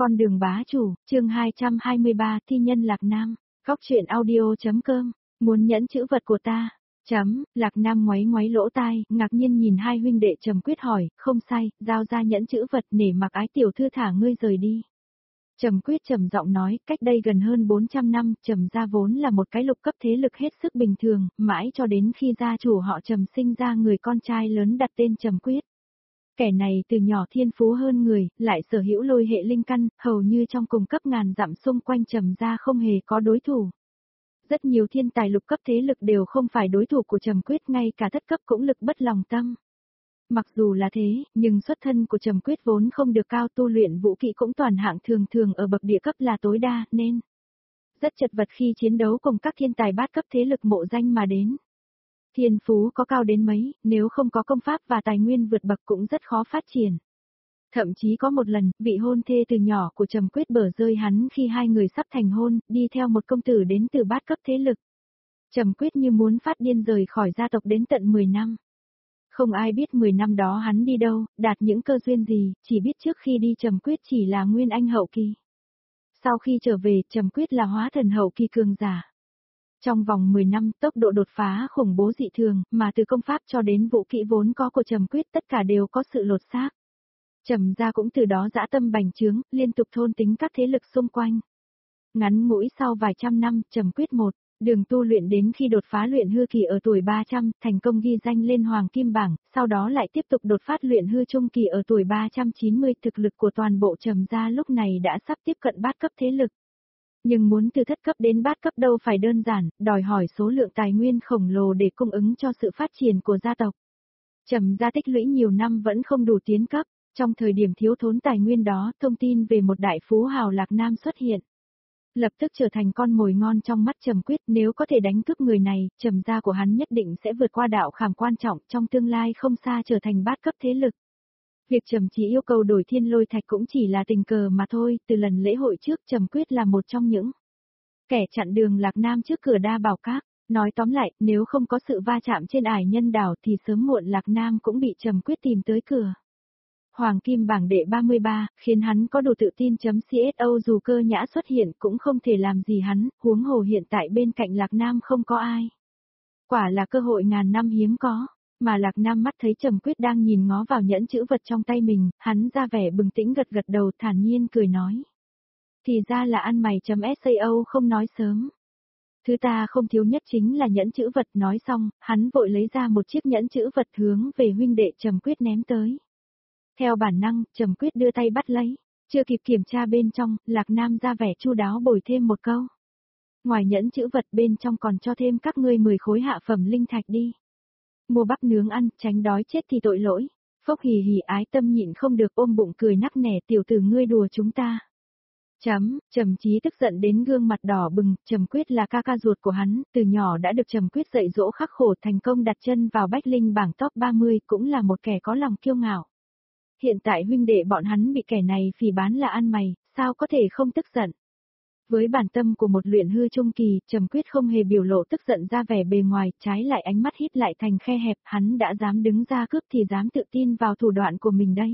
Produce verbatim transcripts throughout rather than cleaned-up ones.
Con đường bá chủ, chương hai trăm hai mươi ba, thi nhân Lạc Nam, góc truyện audio.com, muốn nhẫn chữ vật của ta. Chấm, Lạc Nam ngoáy ngoáy lỗ tai, ngạc nhiên nhìn hai huynh đệ Trầm Quyết hỏi, không sai, giao ra nhẫn chữ vật nể mặc ái tiểu thư thả ngươi rời đi. Trầm Quyết trầm giọng nói, cách đây gần hơn bốn trăm năm, Trầm gia vốn là một cái lục cấp thế lực hết sức bình thường, mãi cho đến khi gia chủ họ Trầm sinh ra người con trai lớn đặt tên Trầm Quyết. Kẻ này từ nhỏ thiên phú hơn người, lại sở hữu lôi hệ linh căn, hầu như trong cùng cấp ngàn dặm xung quanh Trầm gia không hề có đối thủ. Rất nhiều thiên tài lục cấp thế lực đều không phải đối thủ của Trầm Quyết, ngay cả thất cấp cũng lực bất lòng tâm. Mặc dù là thế, nhưng xuất thân của Trầm Quyết vốn không được cao, tu luyện vũ kỹ cũng toàn hạng thường thường ở bậc địa cấp là tối đa, nên rất chật vật khi chiến đấu cùng các thiên tài bát cấp thế lực mộ danh mà đến. Thiên phú có cao đến mấy, nếu không có công pháp và tài nguyên vượt bậc cũng rất khó phát triển. Thậm chí có một lần, vị hôn thê từ nhỏ của Trầm Quyết bở rơi hắn khi hai người sắp thành hôn, đi theo một công tử đến từ bát cấp thế lực. Trầm Quyết như muốn phát điên rời khỏi gia tộc đến tận mười năm. Không ai biết mười năm đó hắn đi đâu, đạt những cơ duyên gì, chỉ biết trước khi đi Trầm Quyết chỉ là nguyên anh hậu kỳ. Sau khi trở về, Trầm Quyết là hóa thần hậu kỳ cường giả. Trong vòng mười năm, tốc độ đột phá khủng bố dị thường, mà từ công pháp cho đến vũ kỹ vốn có của Trầm Quyết tất cả đều có sự lột xác. Trầm gia cũng từ đó dã tâm bành trướng, liên tục thôn tính các thế lực xung quanh. Ngắn ngủi sau vài trăm năm, Trầm Quyết một, đường tu luyện đến khi đột phá luyện hư kỳ ở tuổi ba trăm, thành công ghi danh lên Hoàng Kim Bảng, sau đó lại tiếp tục đột phát luyện hư trung kỳ ở tuổi ba trăm chín mươi, thực lực của toàn bộ Trầm gia lúc này đã sắp tiếp cận bát cấp thế lực. Nhưng muốn từ thất cấp đến bát cấp đâu phải đơn giản, đòi hỏi số lượng tài nguyên khổng lồ để cung ứng cho sự phát triển của gia tộc. Trầm gia tích lũy nhiều năm vẫn không đủ tiến cấp, trong thời điểm thiếu thốn tài nguyên đó, thông tin về một đại phú hào Lạc Nam xuất hiện. Lập tức trở thành con mồi ngon trong mắt Trầm Quyết, nếu có thể đánh cướp người này, Trầm gia của hắn nhất định sẽ vượt qua đạo khảm quan trọng, trong tương lai không xa trở thành bát cấp thế lực. Việc Trầm chỉ yêu cầu đổi thiên lôi thạch cũng chỉ là tình cờ mà thôi, từ lần lễ hội trước Trầm Quyết là một trong những kẻ chặn đường Lạc Nam trước cửa Đa Bảo Các. Nói tóm lại, nếu không có sự va chạm trên ải nhân đảo thì sớm muộn Lạc Nam cũng bị Trầm Quyết tìm tới cửa. Hoàng Kim Bảng đệ ba mươi ba, khiến hắn có đủ tự tin. .co dù Cơ Nhã xuất hiện cũng không thể làm gì hắn, huống hồ hiện tại bên cạnh Lạc Nam không có ai. Quả là cơ hội ngàn năm hiếm có. Mà Lạc Nam mắt thấy Trầm Quyết đang nhìn ngó vào nhẫn chữ vật trong tay mình, hắn ra vẻ bừng tĩnh gật gật đầu thản nhiên cười nói. Thì ra là ăn mày. .sao không nói sớm. Thứ ta không thiếu nhất chính là nhẫn chữ vật. Nói xong, hắn vội lấy ra một chiếc nhẫn chữ vật hướng về huynh đệ Trầm Quyết ném tới. Theo bản năng, Trầm Quyết đưa tay bắt lấy, chưa kịp kiểm tra bên trong, Lạc Nam ra vẻ chu đáo bồi thêm một câu. Ngoài nhẫn chữ vật bên trong còn cho thêm các ngươi mười khối hạ phẩm linh thạch đi. Mua bắp nướng ăn, tránh đói chết thì tội lỗi. Phốc hì hì Ái Tâm nhịn không được ôm bụng cười nắc nẻ, tiểu tử ngươi đùa chúng ta. Chấm, Trầm Chí tức giận đến gương mặt đỏ bừng, Trầm Quyết là ca ca ruột của hắn, từ nhỏ đã được Trầm Quyết dạy dỗ khắc khổ, thành công đặt chân vào Bách Linh bảng top ba mươi, cũng là một kẻ có lòng kiêu ngạo. Hiện tại huynh đệ bọn hắn bị kẻ này phỉ bán là ăn mày, sao có thể không tức giận. Với bản tâm của một luyện hư trung kỳ, Trầm Quyết không hề biểu lộ tức giận ra vẻ bề ngoài, trái lại ánh mắt hít lại thành khe hẹp, hắn đã dám đứng ra cướp thì dám tự tin vào thủ đoạn của mình đấy.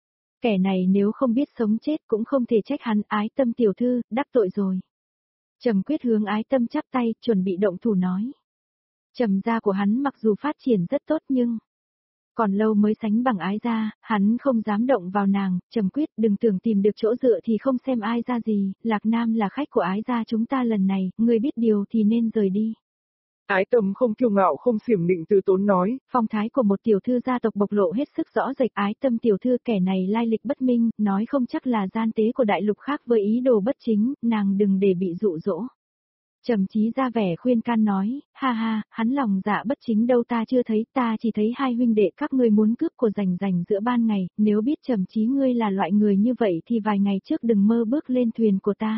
Kẻ này nếu không biết sống chết cũng không thể trách hắn. Ái Tâm tiểu thư, đắc tội rồi. Trầm Quyết hướng Ái Tâm chắp tay, chuẩn bị động thủ nói. Trầm gia của hắn mặc dù phát triển rất tốt nhưng còn lâu mới sánh bằng Ái gia, hắn không dám động vào nàng. Trầm Quyết, đừng tưởng tìm được chỗ dựa thì không xem ai ra gì, Lạc Nam là khách của Ái gia chúng ta lần này, ngươi biết điều thì nên rời đi. Ái Tâm không kiêu ngạo không xiểm nịnh từ tốn nói. Phong thái của một tiểu thư gia tộc bộc lộ hết sức rõ rệt. Ái Tâm tiểu thư, kẻ này lai lịch bất minh, nói không chắc là gian tế của đại lục khác với ý đồ bất chính, nàng đừng để bị dụ dỗ. Trầm Chí ra vẻ khuyên can nói, ha ha, hắn lòng dạ bất chính đâu ta chưa thấy, ta chỉ thấy hai huynh đệ các ngươi muốn cướp của rành rành giữa ban ngày, nếu biết Trầm Chí ngươi là loại người như vậy thì vài ngày trước đừng mơ bước lên thuyền của ta.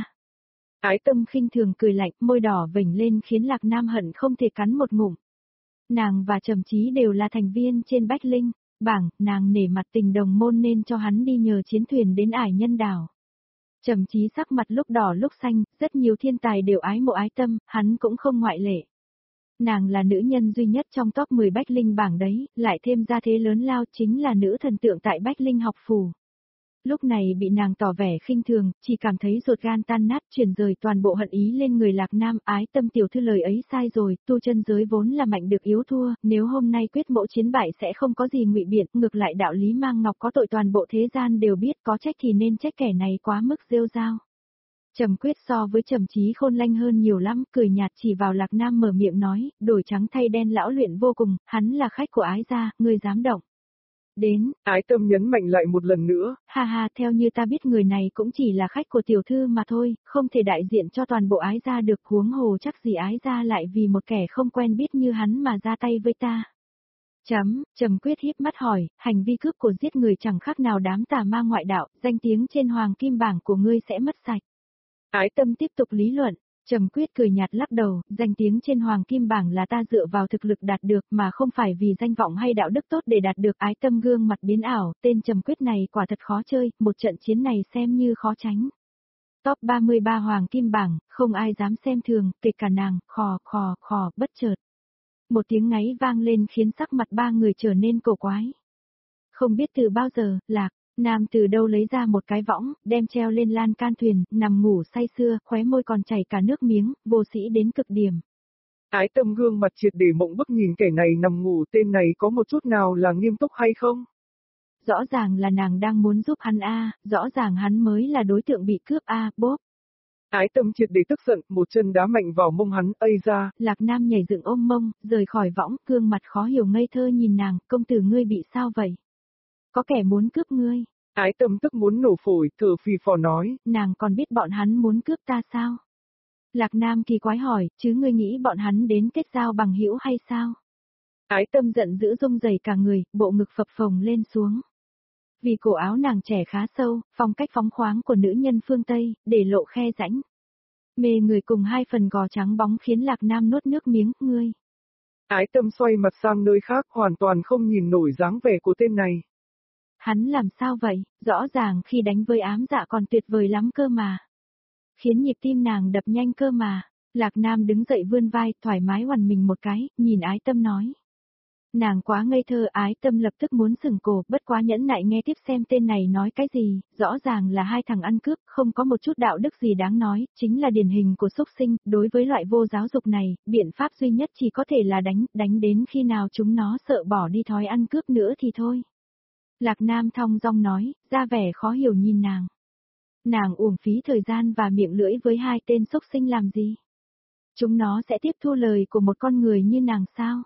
Ái Tâm khinh thường cười lạnh, môi đỏ vểnh lên khiến Lạc Nam hận không thể cắn một ngụm. Nàng và Trầm Chí đều là thành viên trên Bách Linh bảng, nàng nể mặt tình đồng môn nên cho hắn đi nhờ chiến thuyền đến ải nhân đảo. Trầm Chí sắc mặt lúc đỏ lúc xanh, rất nhiều thiên tài đều ái mộ Ái Tâm, hắn cũng không ngoại lệ. Nàng là nữ nhân duy nhất trong top mười Bách Linh bảng đấy, lại thêm gia thế lớn lao, chính là nữ thần tượng tại Bách Linh học phủ. Lúc này bị nàng tỏ vẻ khinh thường, chỉ cảm thấy ruột gan tan nát, chuyển rời toàn bộ hận ý lên người Lạc Nam. Ái Tâm tiểu thư lời ấy sai rồi, tu chân giới vốn là mạnh được yếu thua, nếu hôm nay quyết mộ chiến bại sẽ không có gì ngụy biện, ngược lại đạo lý mang ngọc có tội toàn bộ thế gian đều biết, có trách thì nên trách kẻ này quá mức rêu rao. Trầm Quyết so với Trầm Chí khôn lanh hơn nhiều lắm, cười nhạt chỉ vào Lạc Nam mở miệng nói, đổi trắng thay đen lão luyện vô cùng, hắn là khách của Ái gia, ngươi dám động. Đến, Ái Tâm nhấn mạnh lại một lần nữa. Ha ha, theo như ta biết người này cũng chỉ là khách của tiểu thư mà thôi, không thể đại diện cho toàn bộ Ái gia được, huống hồ chắc gì Ái gia lại vì một kẻ không quen biết như hắn mà ra tay với ta. Chấm, Trầm Quyết híp mắt hỏi, hành vi cướp của giết người chẳng khác nào đám tà ma ngoại đạo, danh tiếng trên hoàng kim bảng của ngươi sẽ mất sạch. Ái Tâm tiếp tục lý luận. Trầm Quyết cười nhạt lắc đầu, danh tiếng trên hoàng kim bảng là ta dựa vào thực lực đạt được mà không phải vì danh vọng hay đạo đức tốt để đạt được. Ái Tâm gương mặt biến ảo, tên Trầm Quyết này quả thật khó chơi, một trận chiến này xem như khó tránh. Top ba mươi ba hoàng kim bảng, không ai dám xem thường, kể cả nàng, khò, khò, khò, bất chợt. Một tiếng ngáy vang lên khiến sắc mặt ba người trở nên cổ quái. Không biết từ bao giờ, Lạc Nam từ đâu lấy ra một cái võng, đem treo lên lan can thuyền, nằm ngủ say sưa, khóe môi còn chảy cả nước miếng, vô sĩ đến cực điểm. Ái Tâm gương mặt triệt để mộng bức nhìn kẻ này nằm ngủ, tên này có một chút nào là nghiêm túc hay không? Rõ ràng là nàng đang muốn giúp hắn a, rõ ràng hắn mới là đối tượng bị cướp a, bốp. Ái Tâm triệt để tức giận, một chân đá mạnh vào mông hắn, ây ra. Lạc Nam nhảy dựng ôm mông, rời khỏi võng, gương mặt khó hiểu ngây thơ nhìn nàng, công tử ngươi bị sao vậy? Có kẻ muốn cướp ngươi. Ái Tâm tức muốn nổ phổi, thở phì phò nói. Nàng còn biết bọn hắn muốn cướp ta sao? Lạc Nam kỳ quái hỏi, chứ ngươi nghĩ bọn hắn đến kết giao bằng hữu hay sao? Ái Tâm giận dữ rung rẩy cả người, bộ ngực phập phồng lên xuống. Vì cổ áo nàng trẻ khá sâu, phong cách phóng khoáng của nữ nhân phương Tây, để lộ khe rãnh. Mê người cùng hai phần gò trắng bóng khiến Lạc Nam nuốt nước miếng, ngươi. Ái Tâm xoay mặt sang nơi khác, hoàn toàn không nhìn nổi dáng vẻ của tên này. Hắn làm sao vậy, rõ ràng khi đánh với ám dạ còn tuyệt vời lắm cơ mà. Khiến nhịp tim nàng đập nhanh cơ mà. Lạc Nam đứng dậy vươn vai, thoải mái oằn mình một cái, nhìn Ái Tâm nói. Nàng quá ngây thơ, Ái Tâm lập tức muốn sừng cổ, bất quá nhẫn nại nghe tiếp xem tên này nói cái gì, rõ ràng là hai thằng ăn cướp, không có một chút đạo đức gì đáng nói, chính là điển hình của súc sinh, đối với loại vô giáo dục này, biện pháp duy nhất chỉ có thể là đánh, đánh đến khi nào chúng nó sợ bỏ đi thói ăn cướp nữa thì thôi. Lạc Nam thong dong nói, ra vẻ khó hiểu nhìn nàng. Nàng uổng phí thời gian và miệng lưỡi với hai tên súc sinh làm gì? Chúng nó sẽ tiếp thu lời của một con người như nàng sao?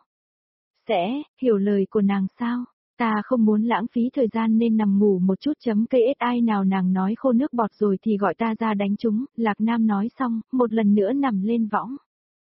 Sẽ, hiểu lời của nàng sao? Ta không muốn lãng phí thời gian nên nằm ngủ một chút chấm cây ét ai nào nàng nói khô nước bọt rồi thì gọi ta ra đánh chúng, Lạc Nam nói xong, một lần nữa nằm lên võng.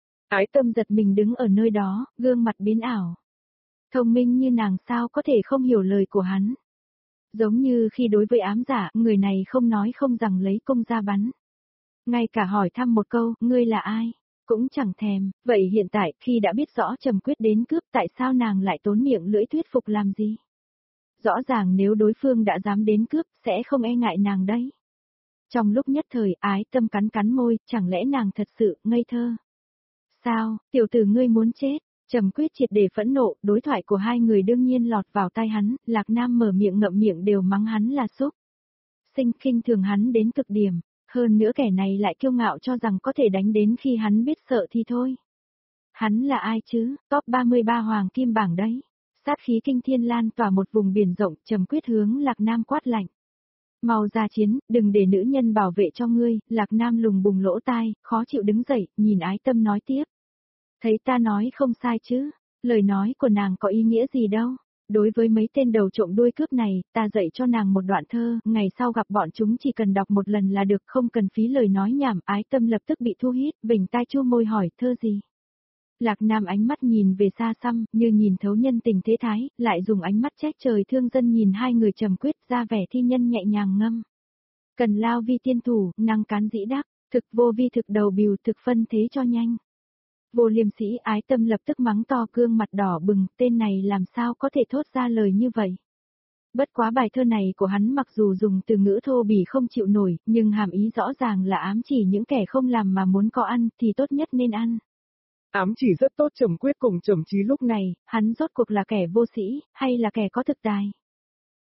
Ái Tâm giật mình đứng ở nơi đó, gương mặt biến ảo. Thông minh như nàng sao có thể không hiểu lời của hắn. Giống như khi đối với ám giả, người này không nói không rằng lấy cung ra bắn. Ngay cả hỏi thăm một câu, ngươi là ai? Cũng chẳng thèm, vậy hiện tại khi đã biết rõ Trầm Quyết đến cướp tại sao nàng lại tốn miệng lưỡi thuyết phục làm gì? Rõ ràng nếu đối phương đã dám đến cướp sẽ không e ngại nàng đấy. Trong lúc nhất thời Ái Tâm cắn cắn môi, chẳng lẽ nàng thật sự ngây thơ? Sao, tiểu tử ngươi muốn chết? Trầm Quyết triệt để phẫn nộ, đối thoại của hai người đương nhiên lọt vào tai hắn, Lạc Nam mở miệng ngậm miệng đều mắng hắn là xúc. Sinh khinh thường hắn đến cực điểm. Hơn nữa kẻ này lại kiêu ngạo cho rằng có thể đánh đến khi hắn biết sợ thì thôi. Hắn là ai chứ, top ba mươi ba hoàng kim bảng đấy. Sát khí kinh thiên lan tỏa một vùng biển rộng, Trầm Quyết hướng Lạc Nam quát lạnh. Mau ra chiến, đừng để nữ nhân bảo vệ cho ngươi, Lạc Nam lùng bùng lỗ tai, khó chịu đứng dậy, nhìn Ái Tâm nói tiếp. Thấy ta nói không sai chứ, lời nói của nàng có ý nghĩa gì đâu. Đối với mấy tên đầu trộm đuôi cướp này, ta dạy cho nàng một đoạn thơ, ngày sau gặp bọn chúng chỉ cần đọc một lần là được, không cần phí lời nói nhảm. Ái Tâm lập tức bị thu hít, vểnh tai chu môi hỏi, thơ gì? Lạc Nam ánh mắt nhìn về xa xăm, như nhìn thấu nhân tình thế thái, lại dùng ánh mắt trách trời thương dân nhìn hai người Trầm Quyết, ra vẻ thi nhân nhẹ nhàng ngâm. Cần lao vi tiên thủ, năng cán dĩ đắc, thực vô vi thực đầu bìu, thực phân thế cho nhanh. Vô liêm sĩ. Ái Tâm lập tức mắng to, gương mặt đỏ bừng, tên này làm sao có thể thốt ra lời như vậy. Bất quá bài thơ này của hắn mặc dù dùng từ ngữ thô bỉ không chịu nổi, nhưng hàm ý rõ ràng là ám chỉ những kẻ không làm mà muốn có ăn thì tốt nhất nên ăn. Ám chỉ rất tốt Trầm Quyết cùng Trầm Chí lúc này, hắn rốt cuộc là kẻ vô sĩ, hay là kẻ có thực tài?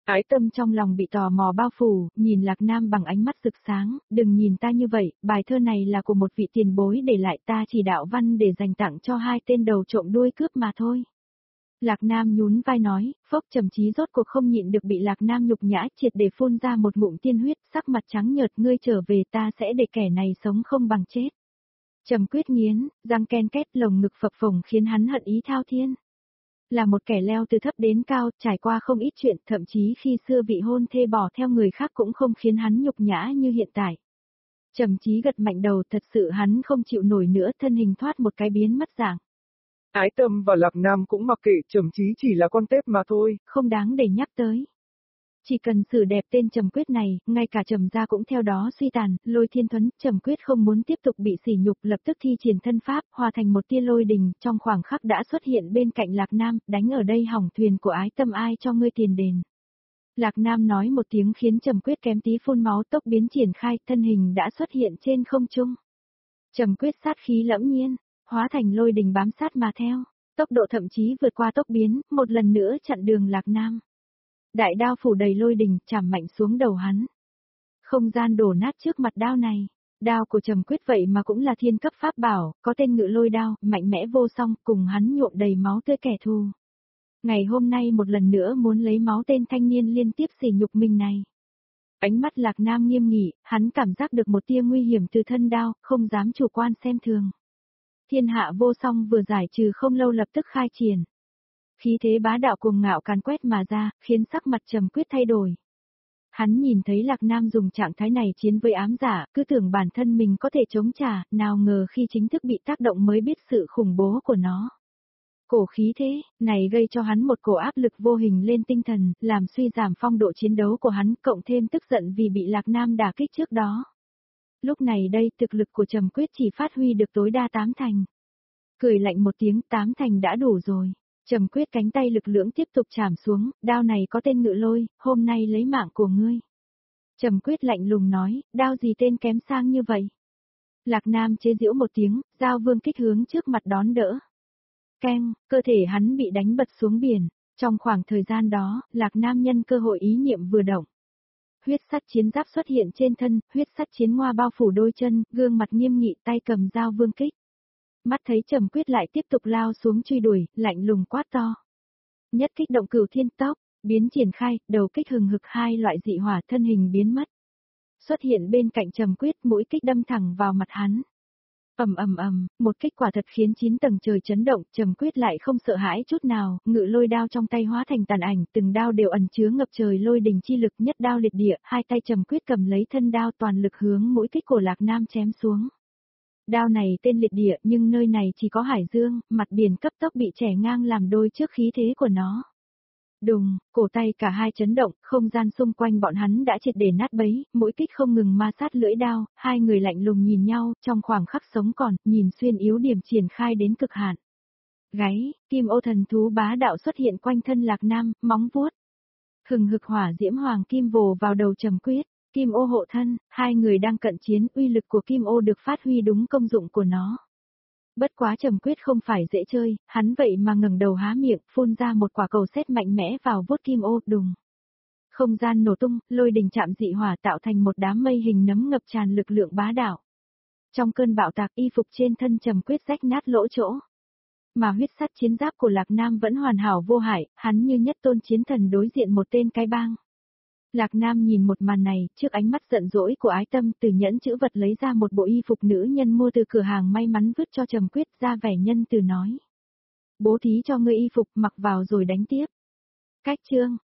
Ái Tâm trong lòng bị tò mò bao phủ, nhìn Lạc Nam bằng ánh mắt rực sáng, đừng nhìn ta như vậy, bài thơ này là của một vị tiền bối để lại, ta chỉ đạo văn để dành tặng cho hai tên đầu trộm đuôi cướp mà thôi. Lạc Nam nhún vai nói, Phốc Trầm Chí rốt cuộc không nhịn được bị Lạc Nam nhục nhã, triệt để phun ra một ngụm tiên huyết, sắc mặt trắng nhợt, ngươi trở về ta sẽ để kẻ này sống không bằng chết. Trầm Quyết nghiến, răng ken két, lồng ngực phập phồng khiến hắn hận ý thao thiên. Là một kẻ leo từ thấp đến cao, trải qua không ít chuyện, thậm chí khi xưa vị hôn thê bỏ theo người khác cũng không khiến hắn nhục nhã như hiện tại. Trầm Chí gật mạnh đầu, thật sự hắn không chịu nổi nữa, thân hình thoát một cái biến mất dạng. Ái Tâm và Lạc Nam cũng mặc kệ, Trầm Chí chỉ là con tép mà thôi, không đáng để nhắc tới. Chỉ cần xử đẹp tên Trầm Quyết này, ngay cả Trầm gia cũng theo đó suy tàn, Lôi Thiên Thuấn, Trầm Quyết không muốn tiếp tục bị sỉ nhục, lập tức thi triển thân pháp, hòa thành một tia lôi đình, trong khoảng khắc đã xuất hiện bên cạnh Lạc Nam, đánh ở đây hỏng thuyền của Ái Tâm, ai cho ngươi tiền đền. Lạc Nam nói một tiếng khiến Trầm Quyết kém tí phun máu, tốc biến triển khai, thân hình đã xuất hiện trên không trung. Trầm Quyết sát khí lẫm nhiên, hóa thành lôi đình bám sát mà theo, tốc độ thậm chí vượt qua tốc biến, một lần nữa chặn đường Lạc Nam. Đại đao phủ đầy lôi đình, chạm mạnh xuống đầu hắn. Không gian đổ nát trước mặt đao này. Đao của Trầm Quyết vậy mà cũng là thiên cấp pháp bảo, có tên ngự lôi đao, mạnh mẽ vô song, cùng hắn nhuộm đầy máu tươi kẻ thù. Ngày hôm nay một lần nữa muốn lấy máu tên thanh niên liên tiếp sỉ nhục mình này. Ánh mắt Lạc Nam nghiêm nghị, hắn cảm giác được một tia nguy hiểm từ thân đao, không dám chủ quan xem thường. Thiên hạ vô song vừa giải trừ không lâu lập tức khai triển. Khí thế bá đạo cuồng ngạo càn quét mà ra, khiến sắc mặt Trầm Quyết thay đổi. Hắn nhìn thấy Lạc Nam dùng trạng thái này chiến với ám giả, cứ tưởng bản thân mình có thể chống trả, nào ngờ khi chính thức bị tác động mới biết sự khủng bố của nó. Cổ khí thế, này gây cho hắn một cổ áp lực vô hình lên tinh thần, làm suy giảm phong độ chiến đấu của hắn, cộng thêm tức giận vì bị Lạc Nam đả kích trước đó. Lúc này đây, thực lực của Trầm Quyết chỉ phát huy được tối đa tám thành. Cười lạnh một tiếng, tám thành đã đủ rồi. Trầm Quyết cánh tay lực lưỡng tiếp tục chạm xuống, đao này có tên ngự lôi, hôm nay lấy mạng của ngươi. Trầm Quyết lạnh lùng nói, đao gì tên kém sang như vậy? Lạc Nam chế giễu một tiếng, giao vương kích hướng trước mặt đón đỡ. Keng, cơ thể hắn bị đánh bật xuống biển. Trong khoảng thời gian đó, Lạc Nam nhân cơ hội ý niệm vừa động. Huyết sắt chiến giáp xuất hiện trên thân, huyết sắt chiến ngoa bao phủ đôi chân, gương mặt nghiêm nghị, tay cầm dao vương kích. Mắt thấy Trầm Quyết lại tiếp tục lao xuống truy đuổi, lạnh lùng quát to. Nhất kích động cửu thiên tốc, biến triển khai, đầu kích hừng hực, hai loại dị hỏa, thân hình biến mất. Xuất hiện bên cạnh Trầm Quyết, mũi kích đâm thẳng vào mặt hắn. Ầm ầm ầm, một kích quả thật khiến chín tầng trời chấn động, Trầm Quyết lại không sợ hãi chút nào, ngự lôi đao trong tay hóa thành tàn ảnh, từng đao đều ẩn chứa ngập trời lôi đình chi lực, nhất đao liệt địa, hai tay Trầm Quyết cầm lấy thân đao, toàn lực hướng mũi kích của Lạc Nam chém xuống. Đao này tên liệt địa, nhưng nơi này chỉ có hải dương, mặt biển cấp tốc bị chẻ ngang làm đôi trước khí thế của nó. Đùng, cổ tay cả hai chấn động, không gian xung quanh bọn hắn đã triệt để nát bấy, mũi kích không ngừng ma sát lưỡi đao, hai người lạnh lùng nhìn nhau, trong khoảng khắc sống còn, nhìn xuyên yếu điểm triển khai đến cực hạn. Gáy, kim ô thần thú bá đạo xuất hiện quanh thân Lạc Nam, móng vuốt. Hừng hực hỏa diễm hoàng kim vồ vào đầu Trầm Quyết, kim ô hộ thân, hai người đang cận chiến, uy lực của kim ô được phát huy đúng công dụng của nó. Bất quá Trầm Quyết không phải dễ chơi, hắn vậy mà ngẩng đầu há miệng, phun ra một quả cầu sét mạnh mẽ vào vuốt kim ô, đùng. Không gian nổ tung, lôi đình chạm dị hỏa tạo thành một đám mây hình nấm ngập tràn lực lượng bá đạo. Trong cơn bạo tạc, y phục trên thân Trầm Quyết rách nát lỗ chỗ. Mà huyết sắt chiến giáp của Lạc Nam vẫn hoàn hảo vô hại, hắn như nhất tôn chiến thần đối diện một tên cái bang. Lạc Nam nhìn một màn này, trước ánh mắt giận dỗi của Ái Tâm, từ nhẫn chữ vật lấy ra một bộ y phục nữ nhân mua từ cửa hàng may mắn vứt cho Trầm Quyết, ra vẻ nhân từ nói. Bố thí cho ngươi y phục, mặc vào rồi đánh tiếp. Cách chương.